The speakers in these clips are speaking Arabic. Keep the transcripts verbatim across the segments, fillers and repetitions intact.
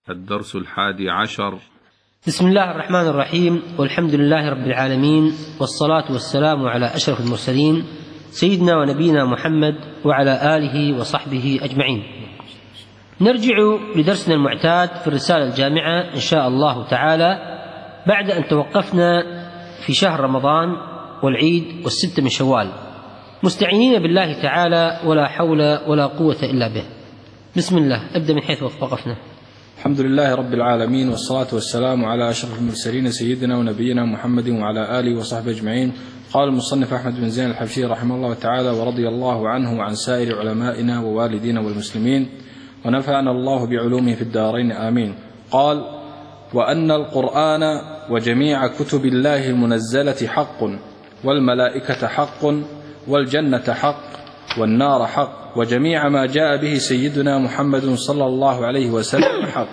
الدرس الحادي عشر. بسم الله الرحمن الرحيم، والحمد لله رب العالمين، والصلاة والسلام على أشرف المرسلين سيدنا ونبينا محمد وعلى آله وصحبه أجمعين. نرجع لدرسنا المعتاد في الرسالة الجامعة إن شاء الله تعالى بعد أن توقفنا في شهر رمضان والعيد والستة من شوال، مستعينين بالله تعالى ولا حول ولا قوة إلا به. بسم الله، ابدأ من حيث وقفنا. الحمد لله رب العالمين، والصلاة والسلام على أشرف المرسلين سيدنا ونبينا محمد وعلى آله وصحبه أجمعين. قال المصنف أحمد بن زين الحبشي رحمه الله تعالى ورضي الله عنه وعن سائر علمائنا ووالدينا والمسلمين، ونفعنا الله بعلومه في الدارين آمين. قال: وأن القرآن وجميع كتب الله المنزلة حق، والملائكة حق، والجنة حق، والنار حق، وجميع ما جاء به سيدنا محمد صلى الله عليه وسلم حق.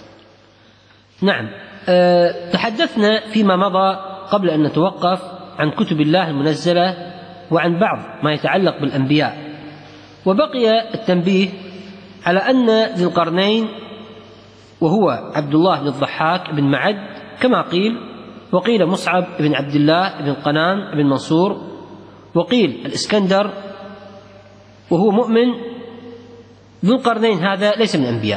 نعم، أه تحدثنا فيما مضى قبل أن نتوقف عن كتب الله المنزلة وعن بعض ما يتعلق بالأنبياء، وبقي التنبيه على أن ذي القرنين وهو عبد الله بن الضحاك بن معد كما قيل، وقيل مصعب بن عبد الله بن قنان بن منصور، وقيل الإسكندر وهو مؤمن. ذو القرنين هذا ليس من الأنبياء،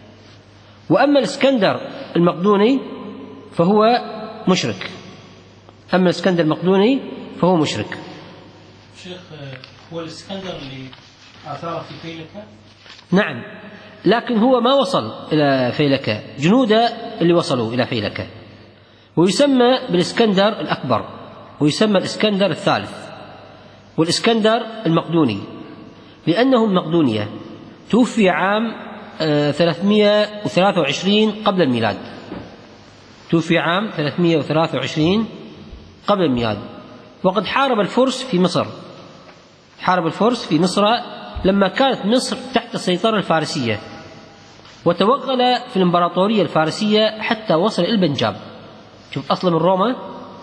وأما الإسكندر المقدوني فهو مشرك. أما الإسكندر المقدوني فهو مشرك. شيخ، هو الإسكندر اللي أثار في فيلكة؟ نعم، لكن هو ما وصل إلى فيلكة، جنوده اللي وصلوا إلى فيلكة، ويسمى بالإسكندر الأكبر، ويسمى الإسكندر الثالث، والإسكندر المقدوني لأنه المقدونية. توفي عام ثلاثمائة وثلاثة وعشرين قبل الميلاد، توفي عام ثلاثمائة وثلاثة وعشرين قبل الميلاد، وقد حارب الفرس في مصر، حارب الفرس في مصر لما كانت مصر تحت السيطرة الفارسية، وتوغل في الإمبراطورية الفارسية حتى وصل إلى البنجاب. شوف، أصلا من روما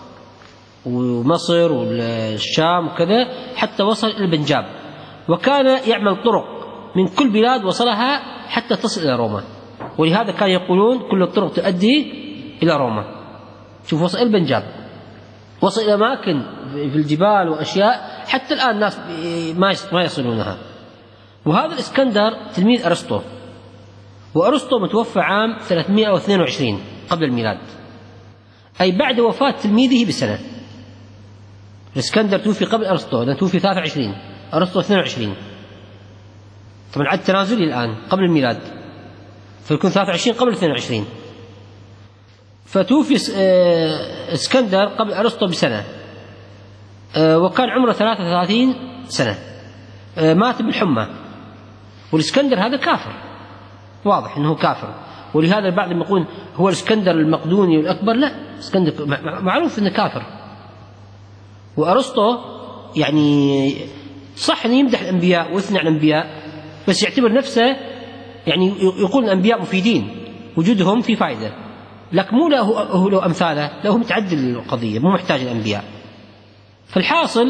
ومصر والشام وكذا حتى وصل إلى البنجاب، وكان يعمل طرق من كل بلاد وصلها حتى تصل إلى روما، ولهذا كانوا يقولون كل الطرق تؤدي إلى روما. شوف، وصل إلى البنجاب، وصل إلى أماكن في الجبال وأشياء حتى الآن الناس ما يصلونها. وهذا الإسكندر تلميذ أرسطو، وأرسطو متوفى عام ثلاثمائة واثنين وعشرين قبل الميلاد، أي بعد وفاة تلميذه بسنة. الإسكندر توفي قبل أرسطو، لأنه توفي ثلاثة وعشرين، أرسطو اثنين وعشرين، طبعا عد تنازلي الآن قبل الميلاد، فيكون ثلاثة وعشرين قبل اثنين وعشرين. فتوفي اسكندر قبل أرسطو بسنة، وكان عمره ثلاثة وثلاثين سنة، مات بالحمى. والإسكندر هذا كافر، واضح أنه كافر، ولهذا البعض يقول هو الإسكندر المقدوني الأكبر. لا، اسكندر معروف أنه كافر. وأرسطو يعني صح أن يمدح الأنبياء ويثني على الأنبياء، بس يعتبر نفسه يعني يقول الأنبياء مفيدين، وجودهم في فائدة، لكن مو له له أمثاله، له متعدد القضية، مو محتاج الأنبياء. فالحاصل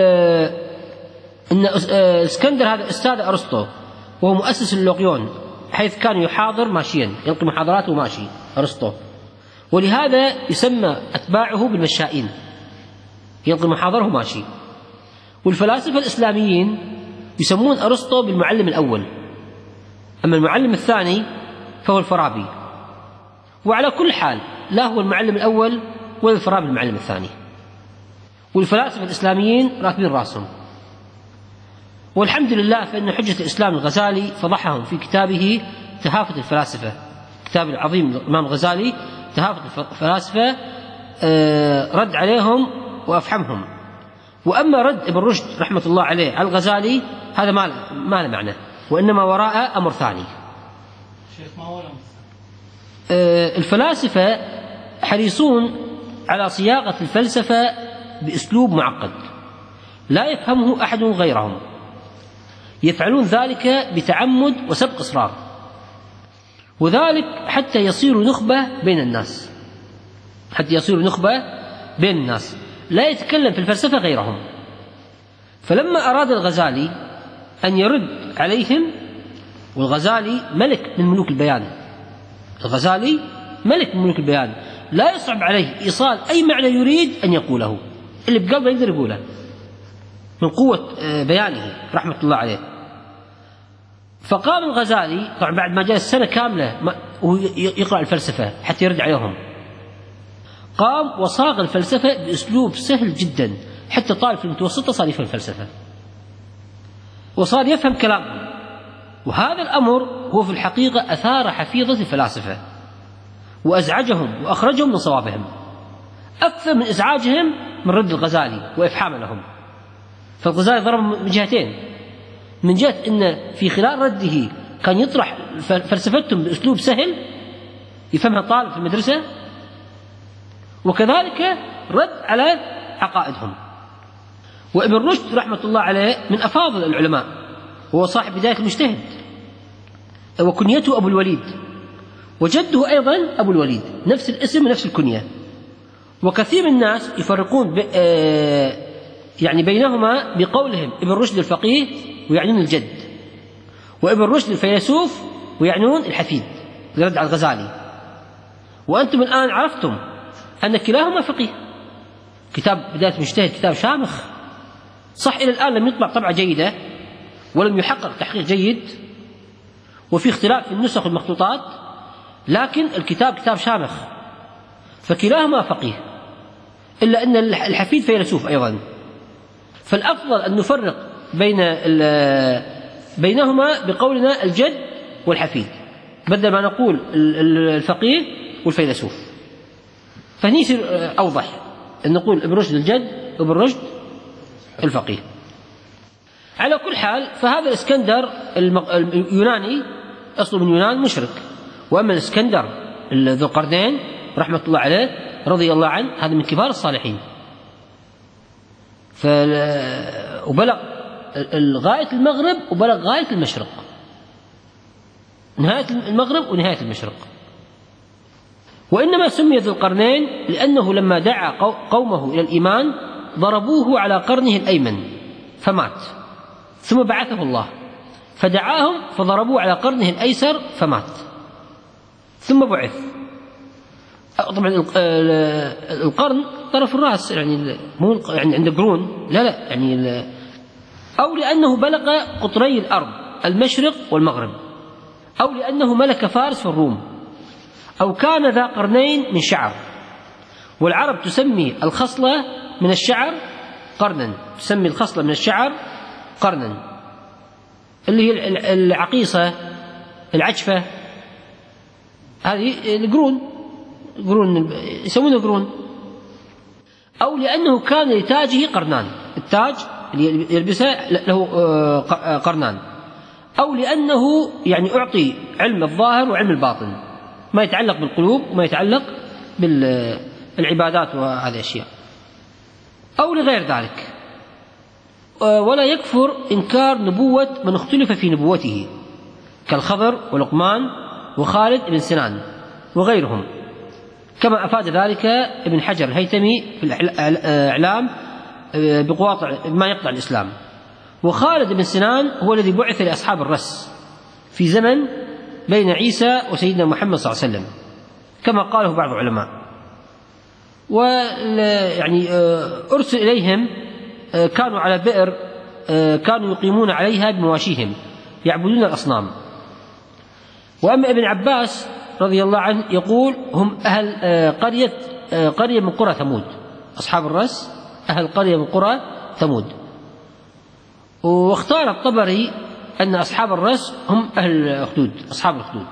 أن اسكندر هذا أستاذ أرسطو، وهو مؤسس اللوقيون، حيث كان يحاضر ماشيا، يلقي محاضراته ماشي أرسطو، ولهذا يسمى أتباعه بالمشائين، يلقي محاضره ماشي. والفلاسفة الإسلاميين يسمون أرسطو بالمعلم الأول، أما المعلم الثاني فهو الفارابي. وعلى كل حال لا هو المعلم الأول ولا الفارابي المعلم الثاني، والفلاسفة الإسلاميين راكبين راسهم. والحمد لله فإن حجة الإسلام الغزالي فضحهم في كتابه تهافت الفلاسفة، كتاب العظيم الإمام الغزالي تهافت الفلاسفة، رد عليهم وأفحمهم. وأما رد ابن رشد رحمة الله عليه على الغزالي هذا ما ما له معنى، وإنما وراء أمر ثاني. شيخ، ما هو الأمر؟ الفلاسفة حريصون على صياغة الفلسفة بأسلوب معقد لا يفهمه أحد غيرهم، يفعلون ذلك بتعمد وسبق إصرار، وذلك حتى يصيروا نخبة بين الناس، حتى يصيروا نخبة بين الناس لا يتكلم في الفلسفة غيرهم. فلما أراد الغزالي أن يرد عليهم، والغزالي ملك من ملوك البيان، الغزالي ملك من ملوك البيان، لا يصعب عليه إيصال أي معنى يريد أن يقوله، اللي بقلبه يقدر يقوله من قوة بيانه رحمة الله عليه. فقام الغزالي طبعا بعد ما جلس سنة كاملة يقرأ الفلسفة حتى يرد عليهم، قام وصاغ الفلسفة بأسلوب سهل جدا حتى طالب في المتوسطة صار يفهم الفلسفة وصار يفهم كلامهم. وهذا الأمر هو في الحقيقة أثار حفيظة الفلاسفة وأزعجهم وأخرجهم من صوابهم أكثر من إزعاجهم من رد الغزالي وإفحام لهم. فالغزالي ضرب من جهتين، من جهة أن في خلال رده كان يطرح فلسفتهم بأسلوب سهل يفهمها طالب في المدرسة، وكذلك رد على عقائدهم. وابن رشد رحمة الله عليه من أفاضل العلماء، هو صاحب بداية المجتهد، وكنيته أبو الوليد، وجده أيضا أبو الوليد، نفس الاسم ونفس الكنية. وكثير من الناس يفرقون ب... يعني بينهما بقولهم ابن رشد الفقيه ويعنون الجد، وابن رشد الفيلسوف ويعنون الحفيد يرد على الغزالي. وأنتم الآن عرفتم أن كلاهما فقيه. كتاب بداية المجتهد كتاب شامخ، صح إلى الآن لم يطبع طبعة جيدة ولم يحقق تحقيق جيد وفي اختلاف في النسخ والمخطوطات، لكن الكتاب كتاب شامخ، فكلاهما فقيه، إلا أن الحفيد فيلسوف أيضا. فالأفضل أن نفرق بين بينهما بقولنا الجد والحفيد بدل ما نقول الفقيه والفيلسوف، فهني يصير أوضح أن نقول ابن رشد الجد وابن رشد الفقيه. على كل حال فهذا الإسكندر اليوناني أصله من يونان مشرك، وأما الإسكندر ذو القرنين رحمة الله عليه رضي الله عنه هذا من كبار الصالحين، وبلغ غاية المغرب وبلغ غاية المشرق، نهاية المغرب ونهاية المشرق. وإنما سمي ذو القرنين لأنه لما دعا قومه إلى الإيمان ضربوه على قرنه الأيمن فمات، ثم بعثه الله فدعاهم فضربوه على قرنه الأيسر فمات، ثم بعث. طبعا القرن طرف الرأس، يعني مو يعني عند قرون، لا لا يعني أو لأنه بلغ قطري الأرض المشرق والمغرب، أو لأنه ملك فارس والروم، أو كان ذا قرنين من شعر. والعرب تسمي الخصلة من الشعر قرنا، تسمي الخصلة من الشعر قرنا، اللي هي العقيصة العجفة، هذه القرون، قرون يسمونه قرون. أو لأنه كان لتاجه قرنان، التاج اللي يلبسه له قرنان، أو لأنه يعني أعطي علم الظاهر وعلم الباطن، ما يتعلق بالقلوب وما يتعلق بالعبادات وهذه الأشياء، أو لغير ذلك. ولا يكفر إنكار نبوة من اختلف في نبوته كالخضر ولقمان وخالد بن سنان وغيرهم، كما أفاد ذلك ابن حجر الهيثمي في الإعلام بقواطع ما يقطع الإسلام. وخالد بن سنان هو الذي بعث لأصحاب الرس في زمن بين عيسى وسيدنا محمد صلى الله عليه وسلم كما قاله بعض العلماء، ويعني أرسل إليهم، كانوا على بئر كانوا يقيمون عليها بمواشيهم يعبدون الأصنام. وأما ابن عباس رضي الله عنه يقول هم أهل قرية قرية من قرى ثمود، أصحاب الرس أهل قرية من قرى ثمود. واختار الطبري أن أصحاب الرس هم أهل الأخدود، أصحاب الأخدود.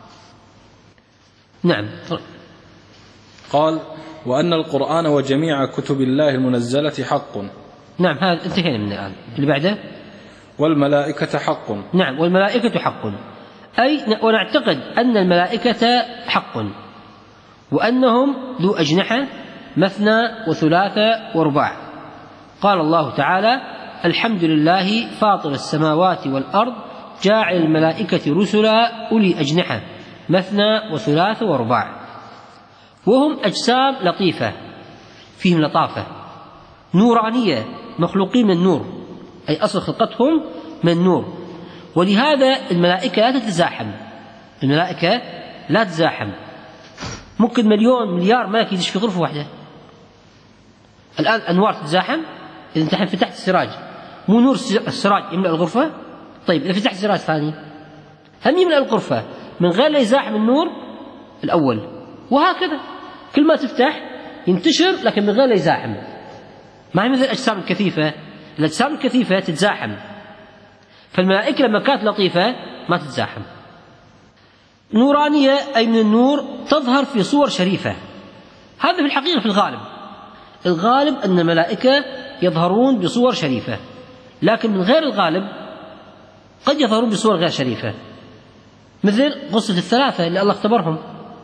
نعم. قال وأن القرآن وجميع كتب الله المنزلة حق. نعم، هذا انتهينا من الآن. اللي بعده والملائكة حق. نعم، والملائكة حق، أي ونعتقد أن الملائكة حق، وأنهم ذو أجنحة مثنى وثلاثة ورباع. قال الله تعالى الحمد لله فاطر السماوات والأرض جاعل الملائكة رسلا أولي أجنحة مثنى وثلاثة ورباع، وهم أجسام لطيفة فيهم لطافة نورانية مخلوقين من نور، أي أصل خلقتهم من نور. ولهذا الملائكة لا تتزاحم، الملائكة لا تزاحم. ممكن مليون مليار ملك يدش في غرفة واحدة. الآن أنوار تتزاحم. إذا أنت فتحت السراج مو نور السراج يملأ الغرفة؟ طيب إذا فتحت سراج ثاني هم يملأ الغرفة من غير لا يزاحم النور الأول، وهكذا كل ما تفتح ينتشر لكن من غير لا يزاحم. ما هي مثل الأجسام الكثيفة. الأجسام الكثيفة تتزاحم، فالملائكة لما كانت لطيفة ما تتزاحم. نورانية أي من النور تظهر في صور شريفة. هذا في الحقيقة في الغالب الغالب أن الملائكة يظهرون بصور شريفة، لكن من غير الغالب قد يظهرون بصور غير شريفة، مثل قصة الثلاثة اللي الله اختبرهم،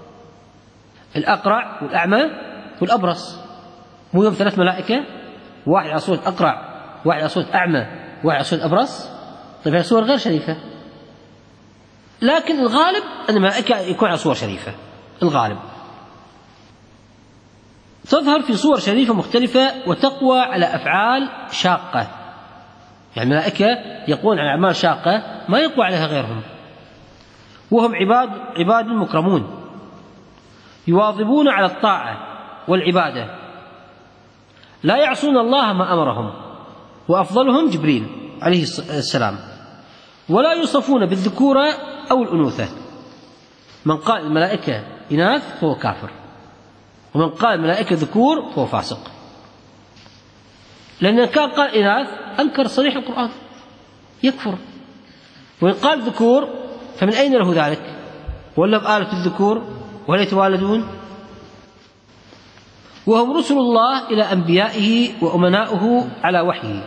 الأقرع والأعمى والأبرص. مو يوم ثلاث ملائكة، واحد على صورة أقرع، واحد على صورة أعمى، واحد على صورة أبرص. طيب هي صور غير شريفة، لكن الغالب أن الملائكة يكون على صور شريفة. الغالب تظهر في صور شريفة مختلفة وتقوى على أفعال شاقة. يعني الملائكة يقوون على أعمال شاقة ما يقوى عليها غيرهم، وهم عباد عباد مكرمون يواظبون على الطاعة والعبادة، لا يعصون الله ما أمرهم، وأفضلهم جبريل عليه السلام. ولا يوصفون بالذكورة أو الأنوثة. من قال الملائكة إناث فهو كافر، ومن قال الملائكة ذكور فهو فاسق، لأن كان قال إناث أنكر صريح القرآن يكفر، وإن قال ذكور فمن أين له ذلك؟ ولا بآلة الذكور ولا يتوالدون؟ وهم رسل الله إلى أنبيائه وأمناؤه على وحيه.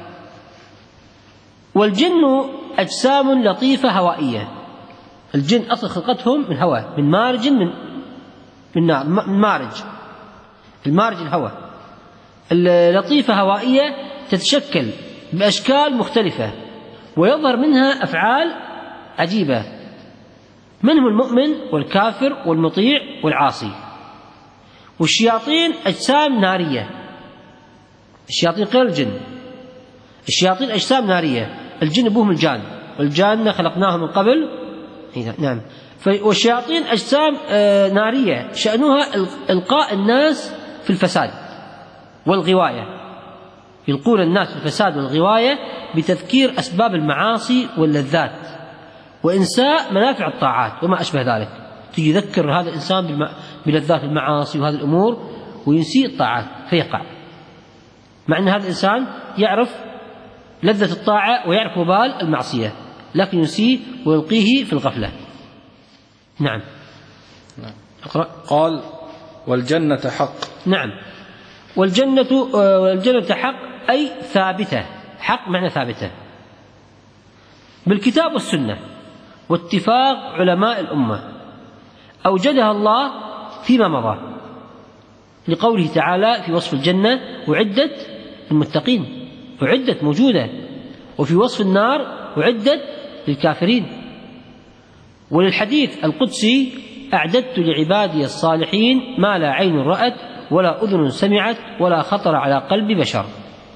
والجن أجسام لطيفة هوائية. الجن أصل خلقتهم من هواء، من مارج من من نار، من مارج المارج الهواء. اللطيفة هوائية تتشكل بأشكال مختلفة ويظهر منها أفعال عجيبة، منهم المؤمن والكافر والمطيع والعاصي. والشياطين أجسام نارية. الشياطين غير الجن. الشياطين أجسام نارية. الجن أبوهم الجان، والجان خلقناه من قبل. نعم. والشياطين أجسام نارية شأنها إلقاء الناس في الفساد والغواية. يلقون الناس في الفساد والغواية بتذكير أسباب المعاصي واللذات وإنساء منافع الطاعات وما أشبه ذلك. تجي يذكر هذا الإنسان بلذات المعاصي وهذه الأمور وينسي الطاعات فيقع، مع أن هذا الإنسان يعرف لذة الطاعة ويعرف وبال المعصية، لكن ينسيه ويلقيه في الغفلة. نعم. اقرأ. قال: والجنة حق. نعم. والجنة والجنة حق أي ثابتة. حق معنى ثابتة بالكتاب والسنة واتفاق علماء الأمة. أوجدها الله فيما مضى لقوله تعالى في وصف الجنة: أعدت للمتقين. أعدت موجودة. وفي وصف النار: أعدت للكافرين. وللحديث القدسي: أعددت لعبادي الصالحين ما لا عين رأت ولا أذن سمعت ولا خطر على قلب بشر.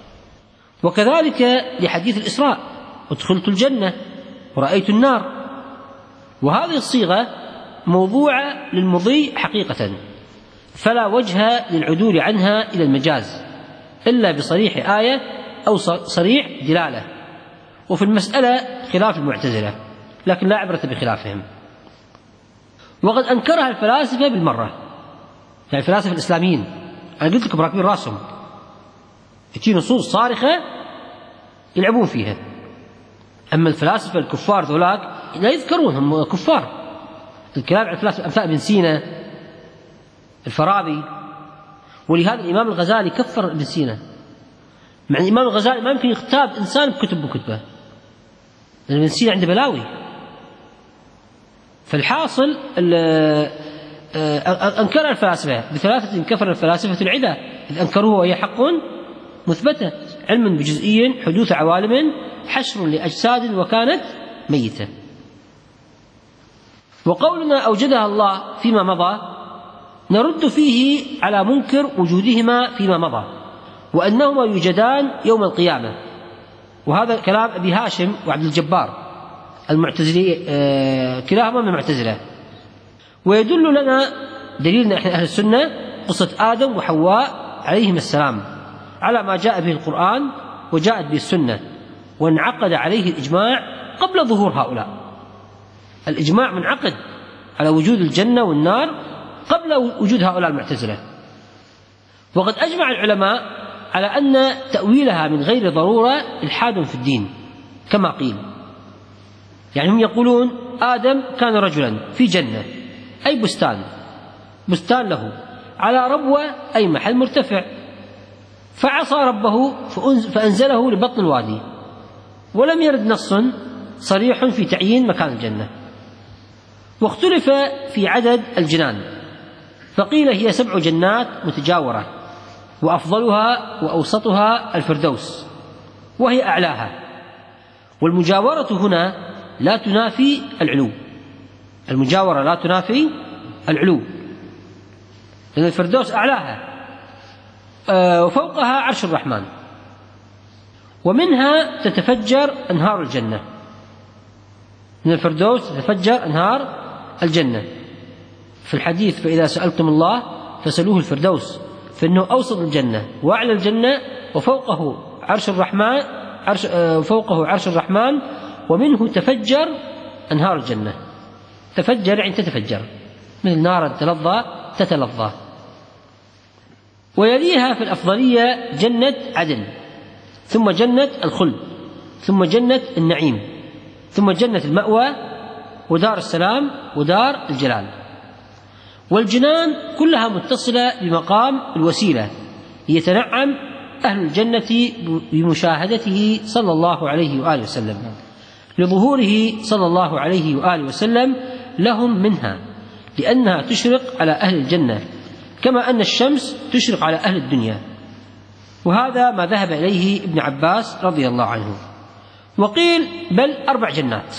وكذلك لحديث الإسراء: ادخلت الجنة ورأيت النار. وهذه الصيغة موضوعة للمضي حقيقة، فلا وجه للعدول عنها إلى المجاز إلا بصريح آية أو صريح دلالة. وفي المسألة خلاف المعتزلة، لكن لا عبرة بخلافهم. وقد أنكرها الفلاسفة بالمرة، يعني الفلاسفة الإسلاميين. أنا قلت لكم راكبين راسهم، تجي نصوص صارخة يلعبون فيها. أما الفلاسفة الكفار ذولاك لا يذكرون، هم كفار. الكلام عن الفلاسفة أمثال ابن سينا، الفارابي. ولهذا الإمام الغزالي كفر ابن سينا، مع الإمام الغزالي ما يمكن يغتاب إنسان بكتب بكتبه، لأن ابن سينا عنده بلاوي. فالحاصل أنكر الفلاسفة بثلاثة: كفر الفلاسفة العدة إذ أنكروه وهي حق مثبتة، علم بجزئي، حدوث عوالم، حشر لأجساد وكانت ميتة. وقولنا أوجدها الله فيما مضى نرد فيه على منكر وجودهما فيما مضى، وأنهما يوجدان يوم القيامة. وهذا كلام أبي هاشم وعبد الجبار المعتزلي، كلاهما من المعتزلة. ويدل لنا دليلنا إحنا أهل السنة قصة آدم وحواء عليهم السلام على ما جاء به القرآن وجاءت به السنة، وانعقد عليه الإجماع قبل ظهور هؤلاء. الإجماع منعقد على وجود الجنة والنار قبل وجود هؤلاء المعتزلة. وقد أجمع العلماء على أن تأويلها من غير ضرورة إلحاد في الدين كما قيل. يعني هم يقولون آدم كان رجلا في جنة أي بستان، بستان له على ربوة أي محل مرتفع، فعصى ربه فأنزله لبطن الوادي، ولم يرد نص صريح في تعيين مكان الجنة. واختلف في عدد الجنان، فقيل هي سبع جنات متجاورة، وأفضلها وأوسطها الفردوس وهي أعلاها. والمجاورة هنا لا تنافي العلو، المجاورة لا تنافي العلو، لأن الفردوس أعلاها وفوقها عرش الرحمن، ومنها تتفجر أنهار الجنة. من الفردوس تتفجر أنهار الجنة في الحديث فإذا سألتم الله فسألوه الفردوس، فإنه أوسط الجنة وأعلى الجنة وفوقه عرش الرحمن، عرش فوقه عرش الرحمن، ومنه تفجر أنهار الجنة. تفجر يعني تتفجر، مثل نار تلظى تتلظى. ويليها في الأفضلية جنة عدن، ثم جنة الخلد، ثم جنة النعيم، ثم جنة المأوى، ودار السلام، ودار الجلال. والجنان كلها متصلة بمقام الوسيلة يتنعم أهل الجنة بمشاهدته صلى الله عليه وآله وسلم، لظهوره صلى الله عليه وآله وسلم لهم منها، لأنها تشرق على أهل الجنة كما أن الشمس تشرق على أهل الدنيا. وهذا ما ذهب إليه ابن عباس رضي الله عنه. وقيل بل أربع جنات،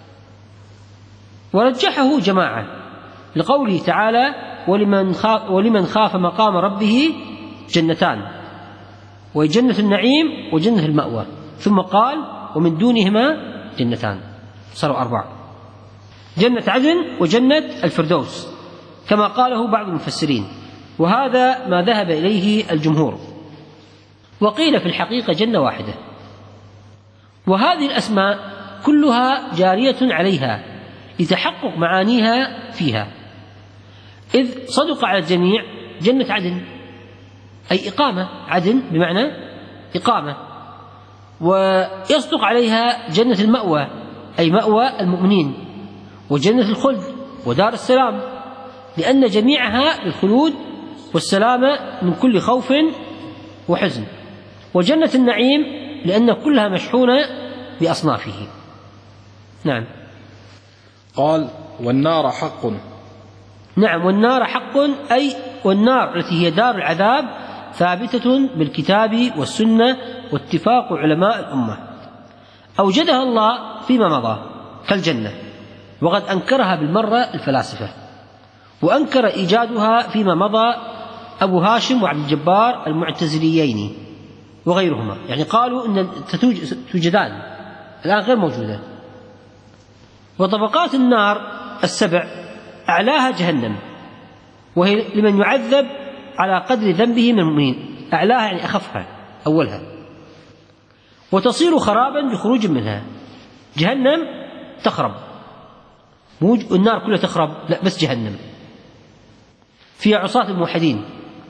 ورجحه جماعة لقوله تعالى ولمن خاف, ولمن خاف مقام ربه جنتان، وجنة النعيم وجنة المأوى، ثم قال ومن دونهما جنتان، صاروا أربع، جنة عدن وجنة الفردوس كما قاله بعض المفسرين، وهذا ما ذهب إليه الجمهور. وقيل في الحقيقة جنة واحدة. وهذه الأسماء كلها جارية عليها لتحقق معانيها فيها، إذ صدق على الجميع جنة عدن أي إقامة، عدن بمعنى إقامة. ويصدق عليها جنة المأوى أي مأوى المؤمنين، وجنة الخلد ودار السلام، لأن جميعها للخلود والسلامة من كل خوف وحزن. وجنة النعيم لأن كلها مشحونة بأصنافه. نعم. قال والنار حق. نعم، والنار حق أي والنار التي هي دار العذاب ثابتة بالكتاب والسنة واتفاق علماء الأمة، أوجدها الله فيما مضى كالجنة، وقد أنكرها بالمرة الفلاسفة، وأنكر إيجادها فيما مضى أبو هاشم وعبد الجبار المعتزليين وغيرهما، يعني قالوا أن توجدان الآن غير موجودة. وطبقات النار السبع أعلاها جهنم، وهي لمن يعذب على قدر ذنبه من المؤمنين، أعلاها يعني أخفها أولها، وتصير خرابا بخروج منها. جهنم تخرب، مو النار كلها تخرب، لا بس جهنم فيها عصاة الموحدين.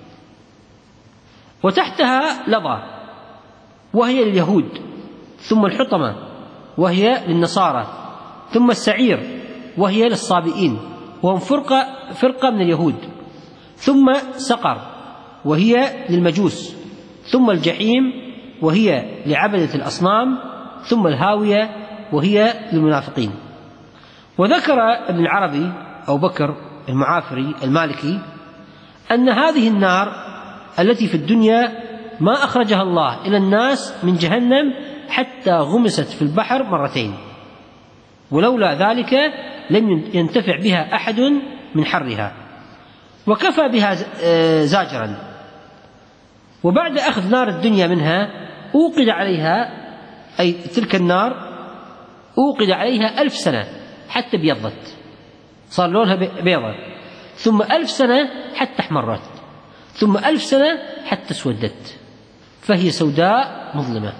وتحتها لظى وهي لليهود، ثم الحطمة وهي للنصارى، ثم السعير وهي للصابئين وهم فرقة, فرقة من اليهود، ثم سقر وهي للمجوس، ثم الجحيم وهي لعبدة الأصنام، ثم الهاوية وهي للمنافقين. وذكر ابن العربي أو بكر المعافري المالكي أن هذه النار التي في الدنيا ما أخرجها الله إلى الناس من جهنم حتى غمست في البحر مرتين، ولولا ذلك لم ينتفع بها أحد من حرها، وكفى بها زاجرا. وبعد أخذ نار الدنيا منها أوقد عليها، أي تلك النار أوقد عليها ألف سنة حتى ابيضت، صار لونها بيضة، ثم ألف سنة حتى احمرت، ثم ألف سنة حتى اسودت، فهي سوداء مظلمة.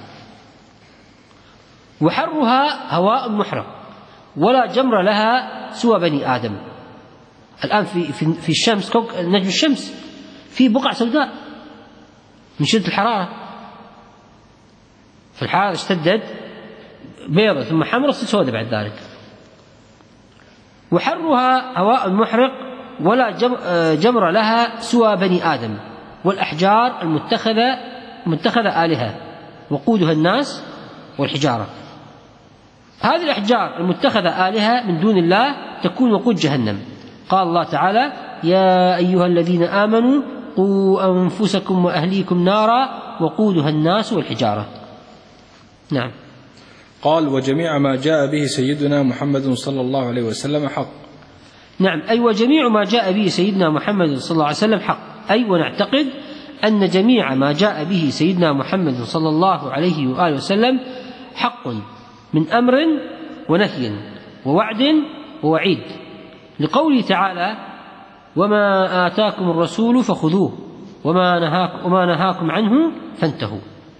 وحرها هواء محرق ولا جمر لها سوى بني آدم. الآن في في, في الشمس، نجم الشمس في بقع سوداء من شدة الحرارة، فالحرارة اشتدت بيضة ثم حمراء سوداء بعد ذلك. وحرها هواء محرق ولا جمر لها سوى بني آدم، والأحجار المتخذة متخذة آلهة وقودها الناس والحجارة. هذه الأحجار المتخذة آلهة من دون الله تكون وقود جهنم. قال الله تعالى: يا أيها الذين آمنوا قوا أنفسكم وأهليكم نارا وقودها الناس والحجارة. نعم. قال: وجميع ما جاء به سيدنا محمد صلى الله عليه وسلم حق. نعم، أي وجميع ما جاء به سيدنا محمد صلى الله عليه وسلم حق، أي ونعتقد أن جميع ما جاء به سيدنا محمد صلى الله عليه وآله وسلم حق من أمر ونهي ووعد ووعيد، لقوله تعالى: وما آتاكم الرسول فخذوه وما نهاكم, وما نهاكم عنه فانتهوا.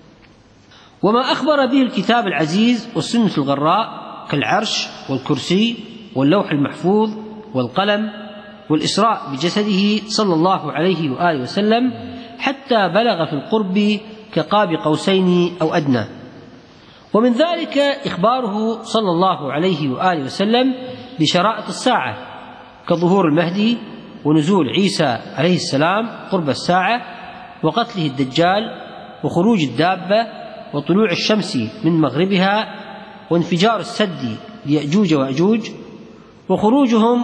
وما أخبر به الكتاب العزيز والسنة الغراء كالعرش والكرسي واللوح المحفوظ والقلم والإسراء بجسده صلى الله عليه وآله وسلم حتى بلغ في القرب كقاب قوسين أو أدنى. ومن ذلك إخباره صلى الله عليه وآله وسلم بشرائط الساعة كظهور المهدي ونزول عيسى عليه السلام قرب الساعة وقتله الدجال وخروج الدابة وطلوع الشمس من مغربها وانفجار السد ليأجوج وأجوج وخروجهم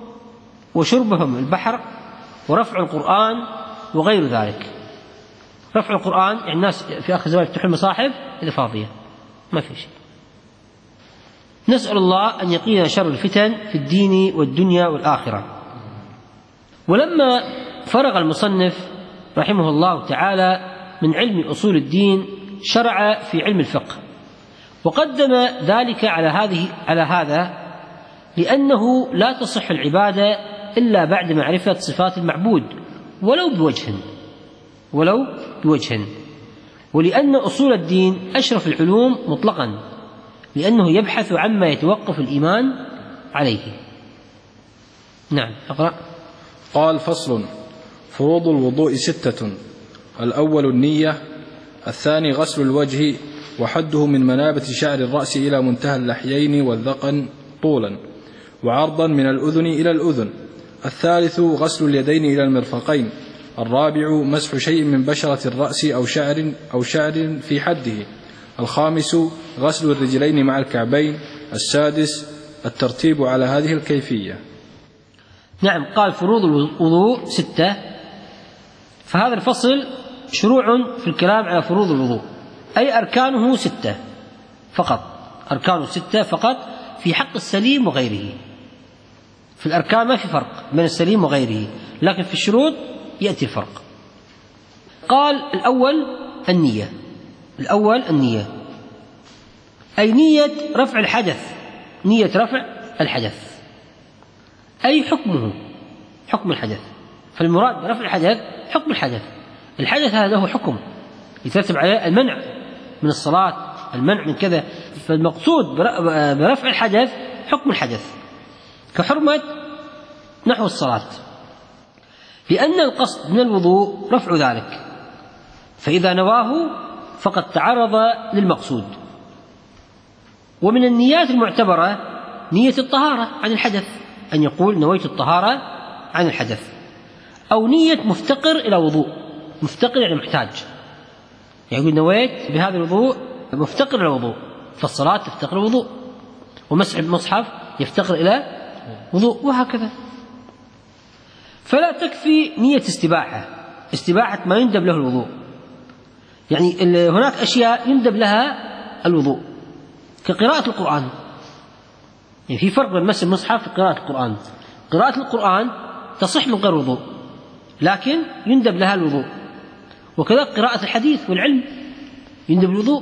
وشربهم البحر ورفع القرآن وغير ذلك. رفع القرآن يعني الناس في آخر الزمان يفتحوا المصاحف إذا فاضية ما في شيء. نسأل الله أن يقينا شر الفتن في الدين والدنيا والآخرة. ولما فرغ المصنف رحمه الله تعالى من علم أصول الدين شرع في علم الفقه، وقدم ذلك على هذه على هذا لأنه لا تصح العبادة إلا بعد معرفة صفات المعبود ولو بوجه ولو بوجه ولأن أصول الدين أشرف العلوم مطلقا، لأنه يبحث عما يتوقف الإيمان عليه. نعم، أقرأ. قال: فصل: فروض الوضوء ستة: الأول النية، الثاني غسل الوجه وحده من منابت شعر الرأس إلى منتهى اللحيين والذقن طولا وعرضا من الأذن إلى الأذن، الثالث غسل اليدين إلى المرفقين، الرابع مسح شيء من بشرة الرأس أو شعر أو شعر في حده، الخامس غسل الرجلين مع الكعبين، السادس الترتيب على هذه الكيفية. نعم. قال: فروض الوضوء ستة، فهذا الفصل شروع في الكلام على فروض الوضوء، أي أركانه ستة فقط، أركانه ستة فقط في حق السليم وغيره. في الأركان ما في فرق بين السليم وغيره، لكن في الشروط يأتي الفرق. قال: الأول النية. الأول النية أي نية رفع الحدث، نية رفع الحدث أي حكمه حكم الحدث. فالمراد برفع الحدث حكم الحدث. الحدث هذا له حكم يترتب عليه المنع من الصلاة، المنع من كذا. فالمقصود برفع الحدث حكم الحدث كحرمة نحو الصلاة، لأن القصد من الوضوء رفع ذلك، فإذا نواه فقد تعرض للمقصود. ومن النيات المعتبرة نية الطهارة عن الحدث، أن يقول نويت الطهارة عن الحدث، أو نية مفتقر إلى وضوء. مفتقر يعني محتاج، يعني يقول نويت بهذا الوضوء مفتقر إلى وضوء، فالصلاة تفتقر وضوء، ومسح المصحف يفتقر إلى وضوء، وهكذا. فلا تكفي نية استباحة، استباحة ما يندب له الوضوء، يعني هناك أشياء يندب لها الوضوء كقراءة القرآن. يعني في فرق بين مس المصحف وقراءة القرآن. قراءة القرآن تصح من غير وضوء لكن يندب لها الوضوء، وكذا قراءة الحديث والعلم يندب الوضوء.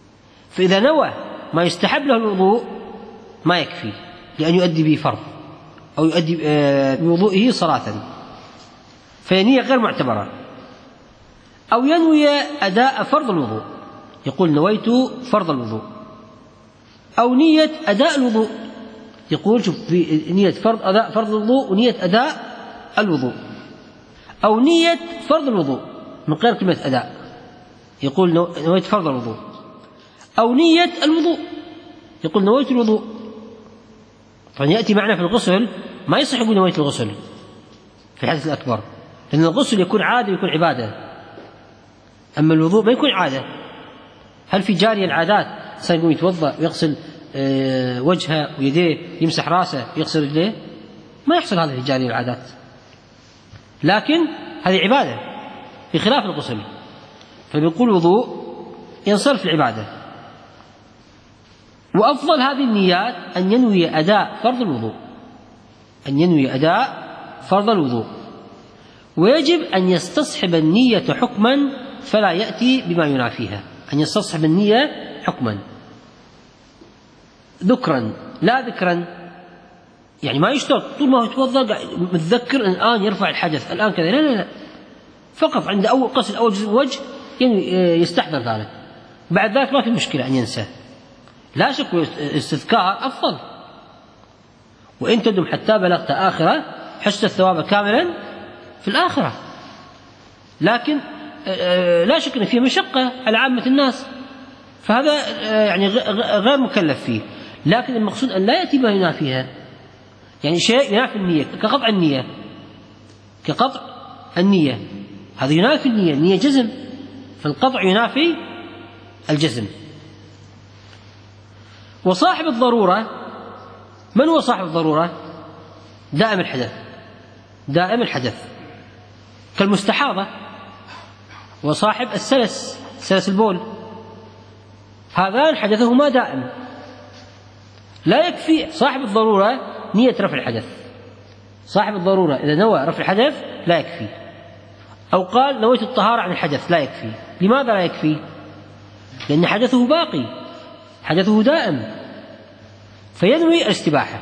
فإذا نوى ما يستحب له الوضوء ما يكفي لأن يؤدي به فرض، أو يؤدي بوضوئه صلاة، فنية غير معتبرة. أو ينوي أداء فرض الوضوء، يقول نويت فرض الوضوء، أو نية أداء الوضوء، يقول شوف في نية فرض أداء فرض الوضوء ونية أداء الوضوء، أو نية فرض الوضوء من غير كلمة أداء، يقول نويت فرض الوضوء، أو نية الوضوء، يقول نويت الوضوء. طبعا يأتي معنا في الغسل ما يصح يقول نويت الغسل في الحدث الأكبر، لأن الغسل يكون عادة ويكون عبادة، أما الوضوء ما يكون عادة. هل في جاري العادات إنسان يقوم يتوضأ ويغسل وجهه ويديه، يمسح راسه ويغسل رجليه؟ ما يحصل هذا في جاري العادات، لكن هذه عبادة بخلاف الغسل، فبيقول وضوء ينصرف العبادة. وأفضل هذه النيات أن ينوي أداء فرض الوضوء، أن ينوي أداء فرض الوضوء، ويجب أن يستصحب النية حكما فلا يأتي بما ينافيها، أن يستصحب النية حكما ذكرا لا ذكرا، يعني ما يشترط طول ما هو يتوضأ متذكر الآن يرفع الحدث الآن كذا، لا لا لا، فقط عند أول غسل أول جزء الوجه يستحضر ذلك، بعد ذلك ما في مشكلة أن ينسى، لا شك الاستذكار أفضل، وإن تدم حتى بلغت آخرة حست الثواب كاملا في الآخرة، لكن لا شك أن فيه مشقة على عامة الناس، فهذا يعني غير مكلف فيه، لكن المقصود أن لا يأتي ما ينافيها، يعني شيء ينافي النية كقطع النية، كقطع النية هذا ينافي النية، النية جزم، فالقطع ينافي الجزم. وصاحب الضرورة، من هو صاحب الضرورة؟ دائم الحدث، دائم الحدث كالمستحاضة، وصاحب السلس، سلس البول، هذان حدثهما دائم، لا يكفي صاحب الضرورة نية رفع الحدث، صاحب الضرورة إذا نوى رفع الحدث لا يكفي، أو قال نويت الطهارة عن الحدث لا يكفي. لماذا لا يكفي؟ لأن حدثه باقي، حدثه دائم، فينوي الاستباحة.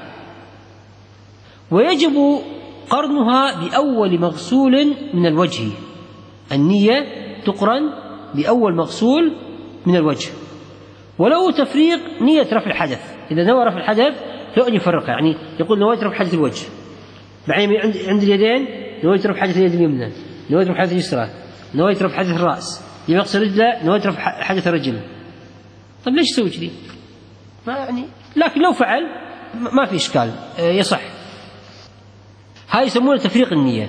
ويجب قرنها بأول مغسول من الوجه، النية تقرن بأول مغسول من الوجه، ولو تفريق نية رفع الحدث، إذا نوى رفع الحدث لو أن يفرقها، يعني يقول نويت رفع حدث الوجه، بعدين عند اليدين نويت رفع حدث اليد اليمنى، نويت رفع حدث اليسرى، نويت رفع حدث الرأس، يغسل رجله نويت رفع حدث الرجل. طيب ليش يسوي كذي؟ ما يعني، لكن لو فعل ما في إشكال يصح. هاي يسمونه تفريق النية.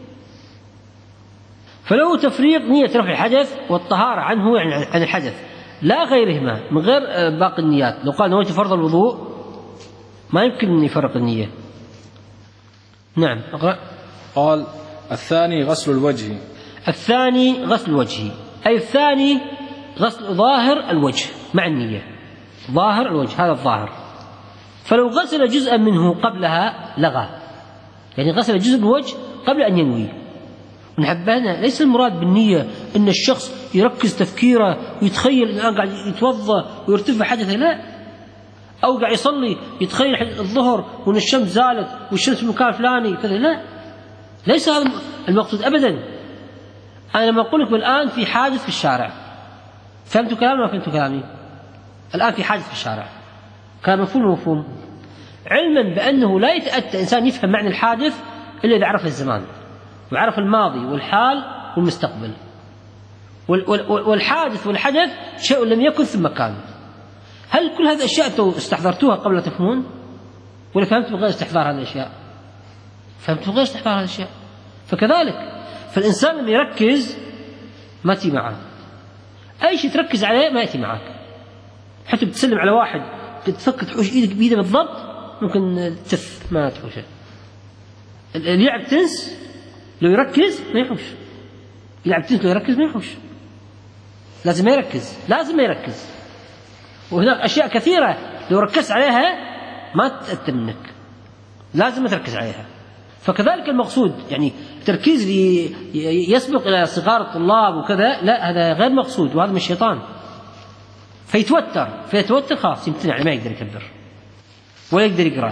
فلو تفريق نية رفع الحدث والطهارة عنه يعني عن الحدث لا غيرهما من غير باقي النيات، لو قال نويت فرض الوضوء ما يمكن أن يفرق النية. نعم أقرأ. قال الثاني غسل الوجه. الثاني غسل الوجه، أي الثاني غسل ظاهر الوجه مع النية، ظاهر الوجه هذا الظاهر. فلو غسل جزءا منه قبلها لغى، يعني غسل جزء من الوجه قبل أن ينوي. ونحبهنا ليس المراد بالنية أن الشخص يركز تفكيره ويتخيل الآن قاعد يتوضأ ويرتفع حدثه، لا، أو قاعد يصلي يتخيل الظهر وأن الشمس زالت والشمس في مكان فلاني كذا، لا، ليس هذا المقصود أبدا. أنا لما أقول لكم الآن في حادث في الشارع، فهمتوا كلامي ولا فهمتوا كلامي؟ الآن في حادث في الشارع، كان مفهوم مفهوم، علما بأنه لا يتأتى إنسان يفهم معنى الحادث إلا إذا عرف الزمان وعرف الماضي والحال والمستقبل. والحادث والحدث شيء لم يكن ثم كان. هل كل هذه الأشياء استحضرتوها قبل تفهمون، ولا فهمتوا بغير استحضار هذه الأشياء؟ فهمتوا بغير استحضار هذه الأشياء. فكذلك فالإنسان لما يركز ما تي معه، أي شيء تركز عليه ما يأتي معك. حتى بتسلم على واحد تفكر تحوش إيدك بإيده بالضبط ممكن تف ما تحوشه. اللي يلعب تنس لو يركز ما يحوش، يلعب تنس لو يركز ما يحوش، لازم ما يركز، لازم ما يركز. وهناك أشياء كثيرة لو ركزت عليها ما تتأتى منك، لازم ما تركز عليها. فكذلك المقصود يعني تركيز يسبق إلى صغار الطلاب وكذا، لا، هذا غير مقصود وهذا من الشيطان. فيتوتر فيتوتر خلاص يمتنع، ما يقدر يكبر ولا يقدر يقرأ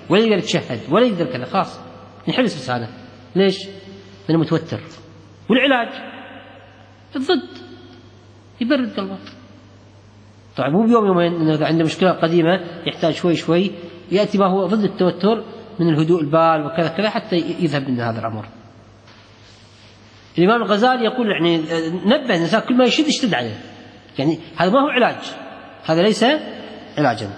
ولا يقدر يتشهد ولا يقدر كذا، خلاص ينحبس لسانه. ليش؟ لأنه متوتر. والعلاج الضد، يبرد قلبه. طبعا مو بيوم يومين، إنه إذا عنده مشكلة قديمة يحتاج شوي شوي يأتي ما هو ضد التوتر من الهدوء البال وكذا كذا حتى يذهب من هذا الأمر. الإمام الغزالي يقول يعني نبه الإنسان كل ما يشد يشتد عليه، يعني هذا ما هو علاج، هذا ليس علاجا.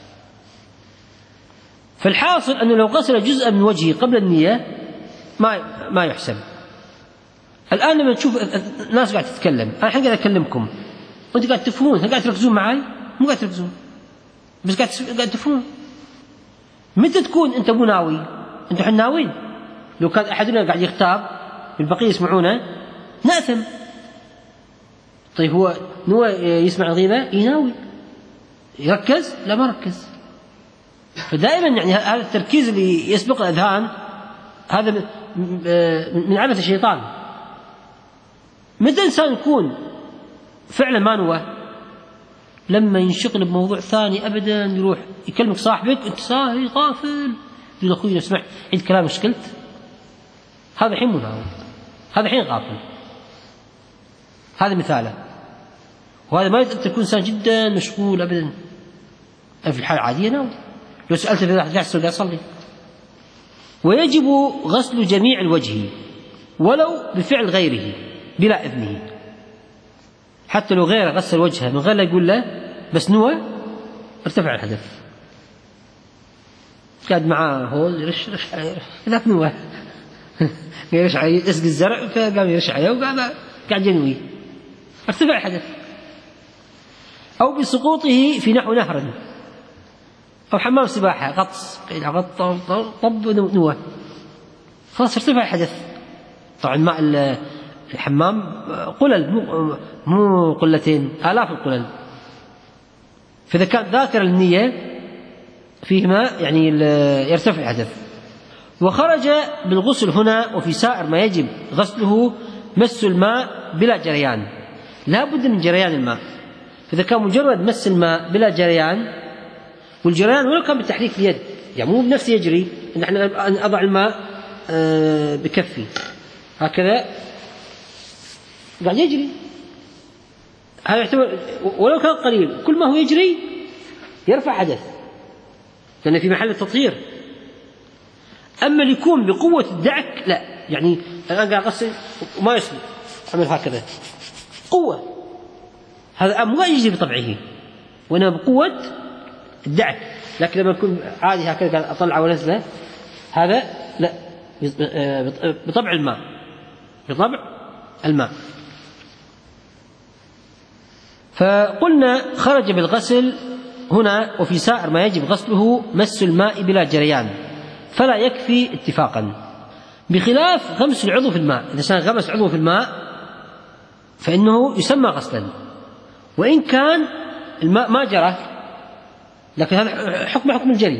فالحاصل أنه لو غسل جزءا من وجهه قبل النية ما ما يحسب. الآن لما تشوف الناس قاعد تتكلم، أنا الحين قاعد أكلمكم وأنت قاعد تفهمون، هل قاعد تركزون معي؟ مو قاعد تركزون، بس قاعد قاعد تفهمون. متى تكون أنت مو ناوي؟ أنتم حين ناوين. لو كان أحدنا قاعد يغتاب والبقية يسمعونه نأثم. طيب هو نوى يسمع الغيبة يناوي يركز؟ لا ما ركز. فدائما يعني هذا التركيز اللي يسبق الأذهان هذا من عبث الشيطان. متى الإنسان يكون فعلا ما نوى؟ لما ينشغل بموضوع ثاني أبدا، يروح يكلمك صاحبك أنت ساهي غافل، يقول أخوي اسمع عيد كلام ايش قلت، هذا الحين مو ناوي، هذا الحين غافل. هذا مثاله. وهذا ما يقدر تكون إنسان جدا مشغول أبدا. في الحالة العادية ناوي. لو سألت في واحد قاعد يصلي. ويجب غسل جميع الوجه ولو بفعل غيره بلا إذنه، حتى لو غيره غسل وجهه من غير لا يقول له، بس نوى ارتفع الحدث. قاعد معاه هو يرش رش عليه ذاك نوى يرش عليه يسقي الزرع فقام يرش عليه وقاعد قاعد ينوي، ارتفع الحدث. أو بسقوطه في نحو نهر أو حمام سباحة غطس غط طب نوى، خلاص ارتفع الحدث. طبعا ماء الحمام قلل مو قلتين، آلاف القلل. فإذا كان ذاكر النية فيهما يعني يرتفع الحدث. وخرج بالغسل هنا وفي سائر ما يجب غسله مس الماء بلا جريان، لا بد من جريان الماء. فإذا كان مجرد مس الماء بلا جريان، والجريان ولو كان بالتحريك اليد، يعني مو بنفسه يجري، إن احنا أضع الماء بكفي هكذا قاعد يجري، هذا يعتبر ولو كان قليل، كل ما هو يجري يرفع حدث لأن في محل التطهير. أما اللي يكون بقوة الدعك لا، يعني الآن قاعد أغسل وما يصل أعمل هكذا قوة، هذا مو يجري بطبعه وأنا بقوة الدعك. لكن لما يكون عادي هكذا قاعد أطلع ونزله هذا لا، بطبع الماء، بطبع الماء. فقلنا خرج بالغسل هنا وفي سائر ما يجب غسله مس الماء بلا جريان، فلا يكفي اتفاقا، بخلاف غمس العضو في الماء. إذا كان غمس عضو في الماء فإنه يسمى غسلا، وإن كان الماء ما جرى، لكن هذا حكم حكم الجري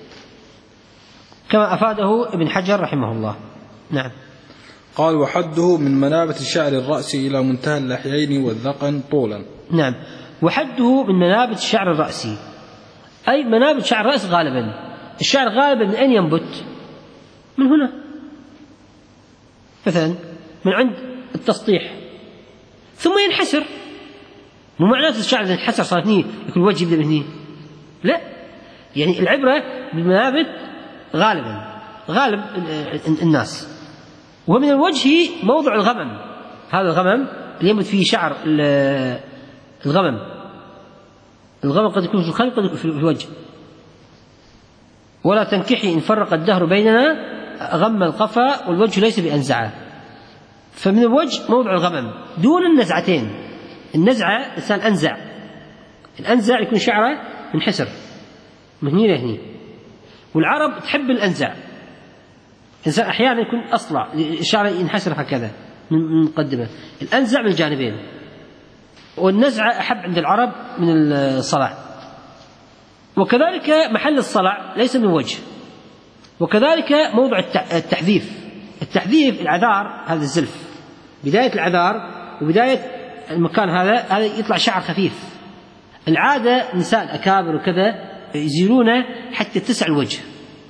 كما أفاده ابن حجر رحمه الله. نعم. قال وحده من منابت شعر الرأس إلى منتهى اللحيين والذقن طولا. نعم. وحده من منابت شعر الرأس، أي منابت شعر الرأس غالبا. الشعر غالبا من أين ينبت؟ من هنا مثلا، من عند التسطيح ثم ينحسر. مو معناته الشعر إذا انحسر صارت هني يكون الوجه يبدأ من هني، لا، يعني العبرة بالمنابت غالبا غالب الناس. ومن الوجه موضع الغمم، هذا الغمم اللي ينبت فيه شعر الغمم. الغمم قد يكون في الخلق قد يكون في الوجه. ولا تنكحي إن فرق الدهر بيننا غم القفا والوجه ليس بأنزعه. فمن الوجه موضع الغمم دون النزعتين. النزعة إنسان أنزع، الأنزع يكون شعره منحسر من هني لهني، والعرب تحب الأنزع. إنسان أحيانا يكون أصلع شعره ينحسر هكذا من مقدمة، الأنزع من الجانبين. والنزعة أحب عند العرب من الصلع. وكذلك محل الصلع ليس من وجه. وكذلك موضع التحذيف. التحذيف العذار، هذا الزلف بداية العذار وبداية المكان هذا هذا يطلع شعر خفيف. العادة نساء الأكابر وكذا يزيلونه حتى يتسع الوجه،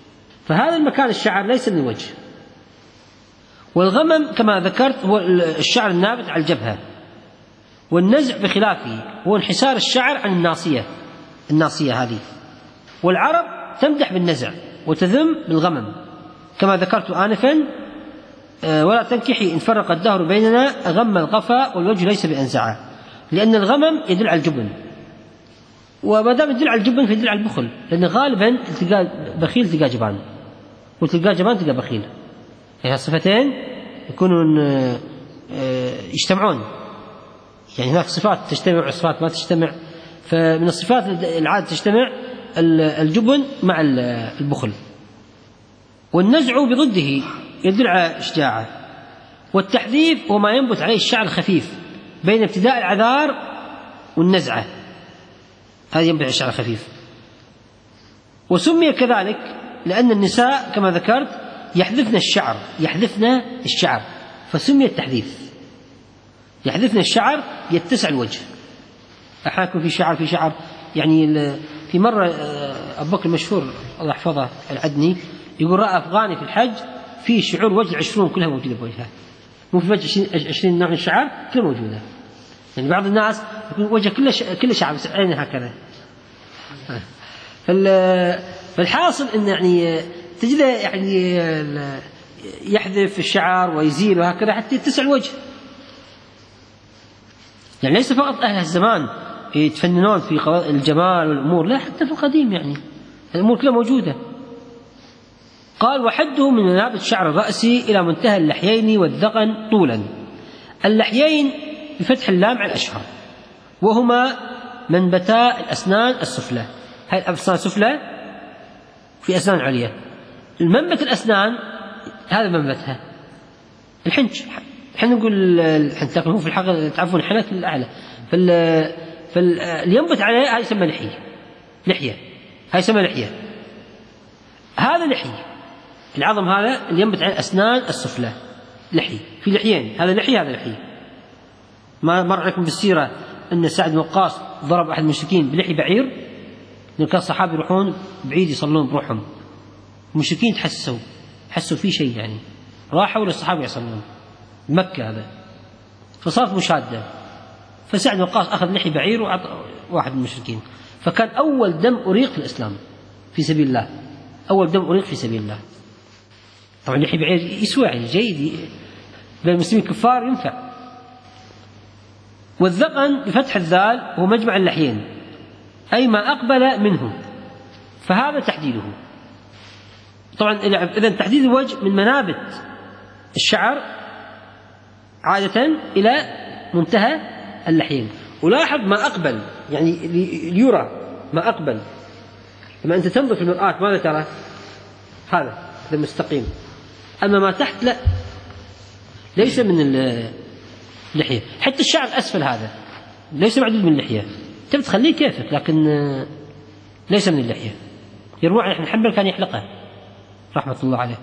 فهذا المكان الشعر ليس من الوجه. والغمم كما ذكرت هو الشعر النابت على الجبهة، والنزع بخلافه هو انحسار الشعر عن الناصية الناصية هذه. والعرب تمدح بالنزع وتذم بالغمم كما ذكرت آنفا: ولا تنكحي إن فرق الدهر بيننا غم القفا والوجه ليس بأنزعه، لأن الغمم يدل على الجبن، وما دام يدل على الجبن فيدل على البخل، لأن غالبا تلقى بخيل تلقى جبان، وتلقى جبان تلقى بخيل، يعني الصفتين يكونون يجتمعون، يعني هناك صفات تجتمع وصفات ما تجتمع. فمن الصفات العادة تجتمع الجبن مع البخل. والنزع بضده يدل على شجاعة. والتحذيف هو ما ينبت عليه الشعر الخفيف بين ابتداء العذار والنزعة، هذا ينبت على الشعر الخفيف. وسمي كذلك لأن النساء كما ذكرت يحذفن الشعر يحذفن الشعر فسمي التحذيف. يحذفن الشعر يتسع الوجه. أحيانا في شعر في شعر يعني في مرة أبو بكر المشهور الله يحفظه العدني يقول رأى أفغاني في الحج في شعور وجه عشرون كلها موجودة بوجهها، مو في وجه عشرين نوع من الشعر كلها موجودة. يعني بعض الناس يكون وجه كله كله شعر بس عينه هكذا. فالحاصل إن يعني تجد يعني يحذف الشعر ويزيل وهكذا حتى يتسع الوجه. يعني ليس فقط أهل الزمان يتفننون في الجمال والأمور، لا حتى في القديم يعني الأمور كلها موجودة. قال: وحده من منابت شعر الرأس إلى منتهى اللحيين والذقن طولا. اللحيين بفتح اللام على الأشهر، وهما منبتا الأسنان السفلى. هاي الأسنان السفلى في أسنان عليا. المنبت الأسنان هذا منبتها الحنج، احنا نقول الحنج لكن هو في الحقيقة تعرفون الحنك الأعلى. فال فاللي ينبت عليه هاي يسمى لحية لحية هاي يسمى لحية. هذا لحية العظم، هذا اللي ينبت على الأسنان السفلى لحية. في لحيين، هذا لحية هذا لحية. ما مر عليكم بالسيرة أن سعد بن وقاص ضرب أحد المشركين بلحي بعير، لأن كان الصحابة يروحون بعيد يصلون بروحهم، المشركين تحسوا حسوا في شيء يعني راحوا للصحابة يصلون مكة هذا، فصارت مشادة. فسعد بن وقاص أخذ لحي بعير وعطى واحد من المشركين، فكان أول دم أريق في الإسلام في سبيل الله، أول دم أريق في سبيل الله. طبعا لحي بعير يسوى يعني جيد بين المسلمين الكفار ينفع. والذقن بفتح الذال هو مجمع اللحيين أي ما أقبل منه، فهذا تحديده. طبعا إذن تحديد الوجه من منابت الشعر عادة إلى منتهى اللحيين. ولاحظ ما أقبل يعني ليرى ما أقبل. لما أنت تنظر في المرآة ماذا ترى؟ هذا هذا مستقيم. أما ما تحت لا، ليس من اللحية. حتى الشعر الأسفل هذا ليس معدود من اللحية، تبي تخليه كيفك لكن ليس من اللحية. يروى عن أحمد حنبل كان يحلقه رحمة الله عليه.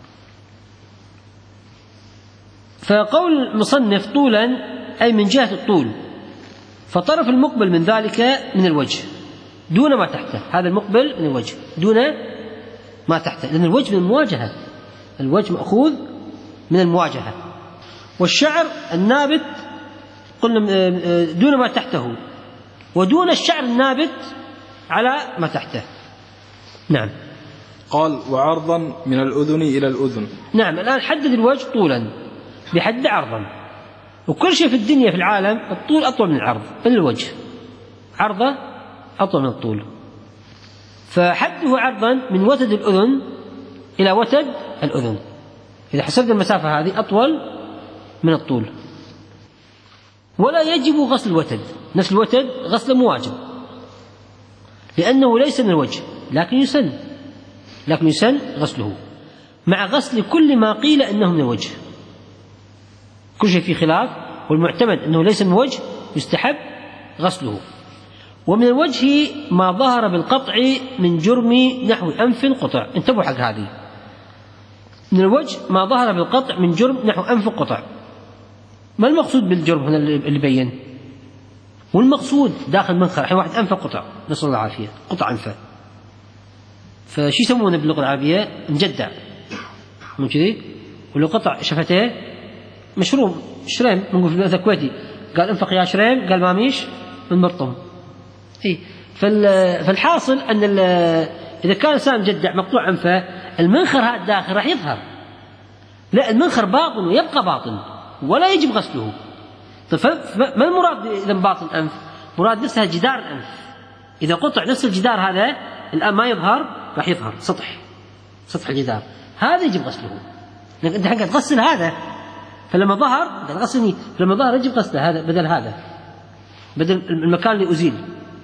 فقول المصنف طولا أي من جهة الطول، فطرف المقبل من ذلك من الوجه دون ما تحته. هذا المقبل من الوجه دون ما تحته، لأن الوجه من المواجهة، الوجه مأخوذ من المواجهة. والشعر النابت قلنا دون ما تحته، ودون الشعر النابت على ما تحته. نعم. قال: وعرضا من الأذن إلى الأذن. نعم. الآن حدد الوجه طولا بحد عرضا، وكل شيء في الدنيا في العالم الطول أطول من العرض، بل الوجه عرضه أطول من الطول. فحده عرضا من وتد الأذن إلى وتد الأذن، إذا حسبنا المسافة هذه أطول من الطول. ولا يجب غسل الوتد، نفس الوتد غسل مواجب، لأنه ليس من الوجه لكن يسن لكن يسن غسله مع غسل كل ما قيل إنه من الوجه. كل شيء فيه خلاف، والمعتمد أنه ليس من الوجه يستحب غسله. ومن الوجه ما ظهر بالقطع من جرم نحو أنف قطع. انتبهوا حق هذه، من الوجه ما ظهر بالقطع من جرم نحو أنف قطع. ما المقصود بالجرم هنا اللي بين؟ والمقصود داخل منخر، الحين واحد أنفه قطع، نسأل الله العافية، قطع أنفه، فشي يسمونه باللغة العربية مجدع، مو كذي؟ ولو قطع شفتيه مشروم شريم، بنقول في المثل الكويتي قال انفق يا شريم، قال ما ميش من مرطم. اي فالحاصل ان اذا كان انسان مجدع مقطوع انفه المنخر هذا الداخل راح يظهر، لا المنخر باطن ويبقى باطن ولا يجب غسله. طيب ما المراد اذا باطن الانف؟ مراد نفسها جدار الانف، اذا قطع نفس الجدار هذا الان ما يظهر، راح يظهر سطح سطح الجدار، هذا يجب غسله. لأن انت حقك تغسل هذا، فلما ظهر قال غسلني، فلما ظهر يجب غسله هذا بدل هذا، بدل المكان اللي أزيل.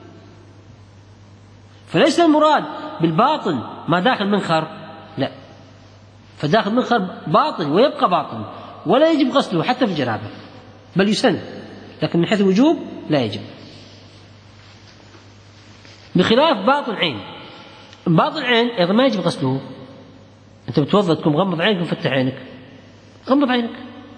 فليس المراد بالباطن ما داخل منخر، لا، فداخل منخر باطن ويبقى باطن ولا يجب غسله حتى في الجنابة، بل يسن، لكن من حيث الوجوب لا يجب، بخلاف باطن عين. باطن عين أيضا ما يجب غسله. أنت بتوضأ تكون مغمض عينك ومفتح عينك، غمض عينك.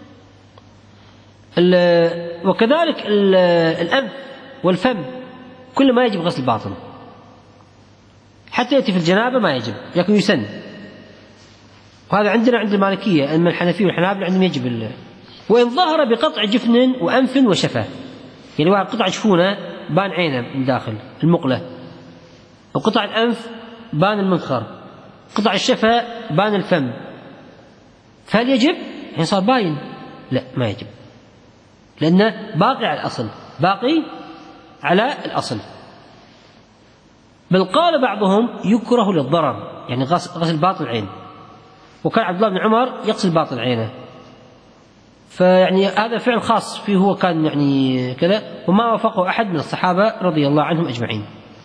وكذلك الأنف والفم كل ما يجب غسل الباطن، حتى يأتي في الجنابة ما يجب لكن يسن. وهذا عندنا عند المالكية، أما الحنفية والحنابلة عندهم يجب ال... وإن ظهر بقطع جفن وأنف وشفة، يعني واحد قطع جفونه بان عينه من داخل المقلة، وقطع الأنف بان المنخر، قطع الشفة بان الفم، فهل يجب؟ يعني صار باين؟ لا ما يجب، لأنه باقي على الأصل، باقي على الأصل. بل قال بعضهم يكره للضرر، يعني غسل باطن العين، وكان عبد الله بن عمر يغسل باطن عينه، فيعني هذا فعل خاص فيه هو، كان يعني كذا، وما وافقه أحد من الصحابة رضي الله عنهم أجمعين.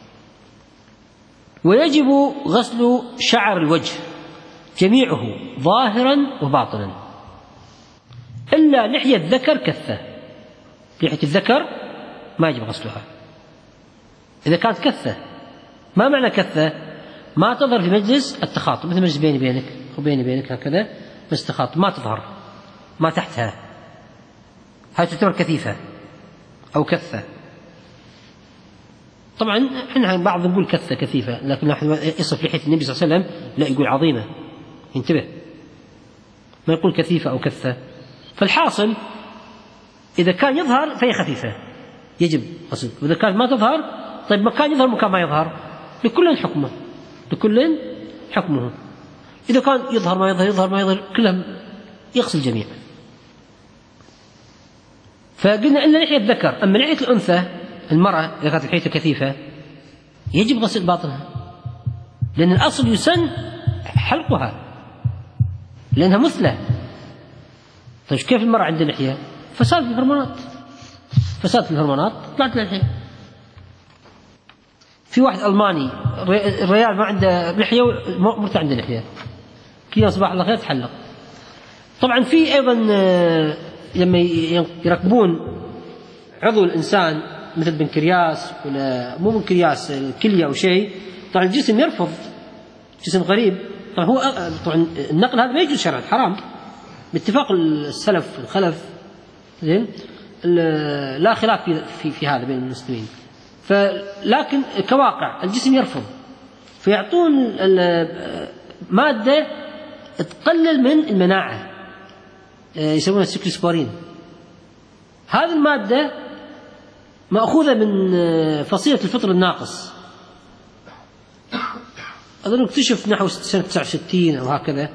ويجب غسل شعر الوجه جميعه ظاهرا وباطنا، إلا لحية الذكر كثة. لحية الذكر ما يجب غسلها إذا كانت كثة. ما معنى كثة؟ ما تظهر في مجلس التخاطب، مثل مجلس بيني بينك وبيني بينك هكذا، مجلس التخاطب ما تظهر، ما تحتها، هذه تعتبر كثيفة أو كثة. طبعا احنا بعض نقول كثة كثيفة، لكن نحن يصف لحية النبي صلى الله عليه وسلم لا، يقول عظيمة، انتبه، ما يقول كثيفة أو كثة. فالحاصل إذا كان يظهر فهي خفيفة يجب غسل، وإذا كانت ما تظهر، طيب مكان يظهر مكان ما يظهر، لكل حكمه، لكل حكمه. إذا كان يظهر ما يظهر، يظهر ما يظهر، كلهم يغسل جميع. فقلنا إلا لحية الذكر. أما لحية الأنثى المرأة إذا كانت لحيتها كثيفة يجب غسل باطنها، لأن الأصل يسن حلقها لأنها مثلى. طيب كيف المرأة عند اللحية؟ فساد في الهرمونات، فساد في الهرمونات طلعت اللحية. في واحد ألماني الرجال ما عنده لحية ومرته عنده لحية، كذا صباح الله خير تحلق. طبعا في أيضا لما يركبون عضو الإنسان مثل بنكرياس ولا مو بنكرياس الكلية أو شيء، طبعا الجسم يرفض، جسم غريب. طبعا هو طبعا النقل هذا ما يجوز شرعا، حرام باتفاق السلف الخلف، زين، لا خلاف في, في, في هذا بين المسلمين. فلكن كواقع الجسم يرفض، فيعطون مادة تقلل من المناعة، يسمونها السكلوسبورين. هذه المادة مأخوذة من فصيلة الفطر الناقص، أظن اكتشف نحو سنة تسعة وستين أو هكذا.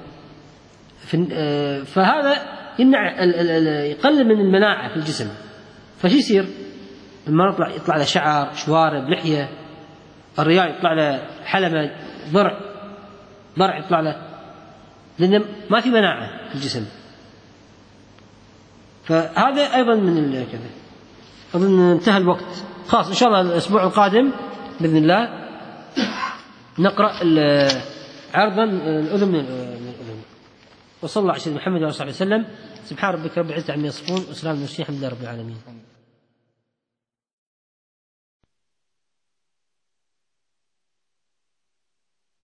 فهذا يمنع يقلل من المناعة في الجسم. فشي يصير؟ المرأة يطلع, يطلع له شعر، شوارب، لحية، الرجال يطلع له حلمة، ضرع ضرع يطلع له، لأن ما في مناعة في الجسم. فهذا أيضا من كذا. أظن انتهى الوقت، خلاص إن شاء الله الأسبوع القادم بإذن الله نقرأ عرضا الأذن من الأذن. وصلى الله على سيدنا محمد وعلى آله وصحبه وسلم. سبحان ربك رب العزة عما يصفون، وسلام على المرسلين، الحمد لله رب العالمين.